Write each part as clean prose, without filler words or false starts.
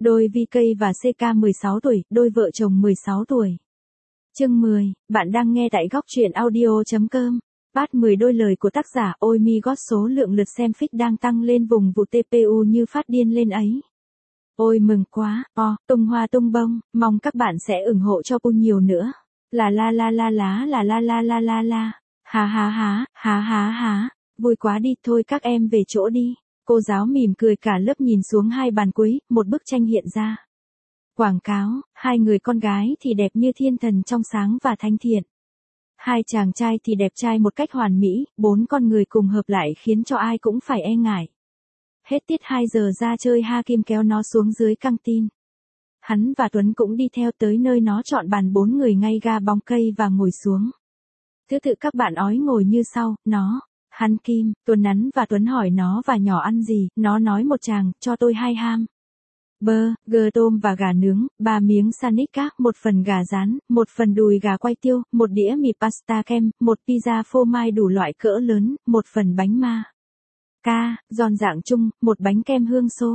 Đôi VK và CK 16 tuổi, đôi vợ chồng 16 tuổi. Chương 10, bạn đang nghe tại góc truyện audio.com. Phát 10 đôi lời của tác giả. Ôi mi gót, số lượng lượt xem feed đang tăng lên vùng vụ TPU như phát điên lên ấy. Ôi mừng quá, tung hoa tung bông, mong các bạn sẽ ủng hộ cho Pu nhiều nữa. La la la la lá la la la la la la. Ha ha ha, ha ha ha, vui quá đi, thôi các em về chỗ đi. Cô giáo mỉm cười cả lớp nhìn xuống hai bàn cuối, một bức tranh hiện ra. Quảng cáo, hai người con gái thì đẹp như thiên thần trong sáng và thanh thiện. Hai chàng trai thì đẹp trai một cách hoàn mỹ, bốn con người cùng hợp lại khiến cho ai cũng phải e ngại. Hết tiết 2 giờ ra chơi, Hakim kéo nó xuống dưới căng tin. Hắn và Tuấn cũng đi theo tới nơi nó chọn bàn, bốn người ngay ga bóng cây và ngồi xuống. Thứ tự các bạn ói ngồi như sau, nó, hắn, Kim, Tuấn Nắn và Tuấn hỏi nó và nhỏ ăn gì, nó nói một chàng, cho tôi 2 ham. Burger tôm và gà nướng, 3 miếng sanica, 1 phần gà rán, 1 phần đùi gà quay tiêu, 1 đĩa mì pasta kem, 1 pizza phô mai đủ loại cỡ lớn, 1 phần bánh ma. Giòn dạng chung, 1 bánh kem hương xô.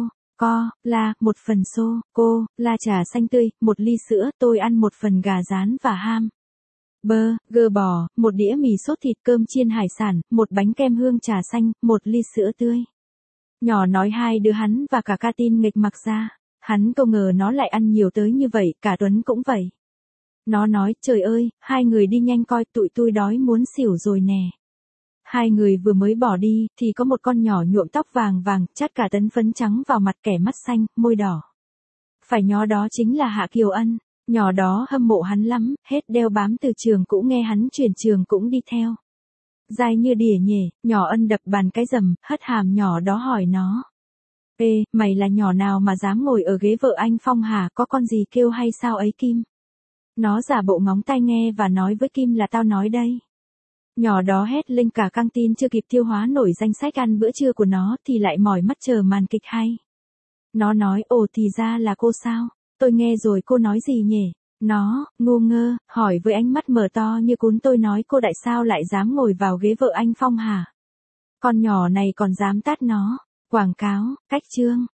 1 phần xô, trà xanh tươi, 1 ly sữa, tôi ăn 1 phần gà rán và ham. Burger bò, 1 đĩa mì sốt thịt, cơm chiên hải sản, 1 bánh kem hương trà xanh, 1 ly sữa tươi. Nhỏ nói hai đứa hắn và cả Catin nghịch mặc ra. Hắn không ngờ nó lại ăn nhiều tới như vậy, cả Tuấn cũng vậy. Nó nói, trời ơi, hai người đi nhanh coi, tụi tôi đói muốn xỉu rồi nè. Hai người vừa mới bỏ đi, thì có một con nhỏ nhuộm tóc vàng vàng, chát cả tấn phấn trắng vào mặt, kẻ mắt xanh, môi đỏ. Phải nhó đó chính là Hạ Kiều Ân. Nhỏ đó hâm mộ hắn lắm, hết đeo bám từ trường cũ nghe hắn chuyển trường cũng đi theo. Dai như đỉa nhể, nhỏ Ân đập bàn cái rầm, hất hàm nhỏ đó hỏi nó. Ê, mày là nhỏ nào mà dám ngồi ở ghế vợ anh Phong hả, có con gì kêu hay sao ấy Kim? Nó giả bộ ngóng tai nghe và nói với Kim là tao nói đây. Nhỏ đó hét lên cả căng tin chưa kịp tiêu hóa nổi danh sách ăn bữa trưa của nó thì lại mỏi mắt chờ màn kịch hay. Nó nói, ồ thì ra là cô sao? Tôi nghe rồi, cô nói gì nhỉ? Nó, ngu ngơ, hỏi với ánh mắt mở to như cún, tôi nói cô tại sao lại dám ngồi vào ghế vợ anh Phong hả? Con nhỏ này còn dám tát nó. Quảng cáo, cách chương.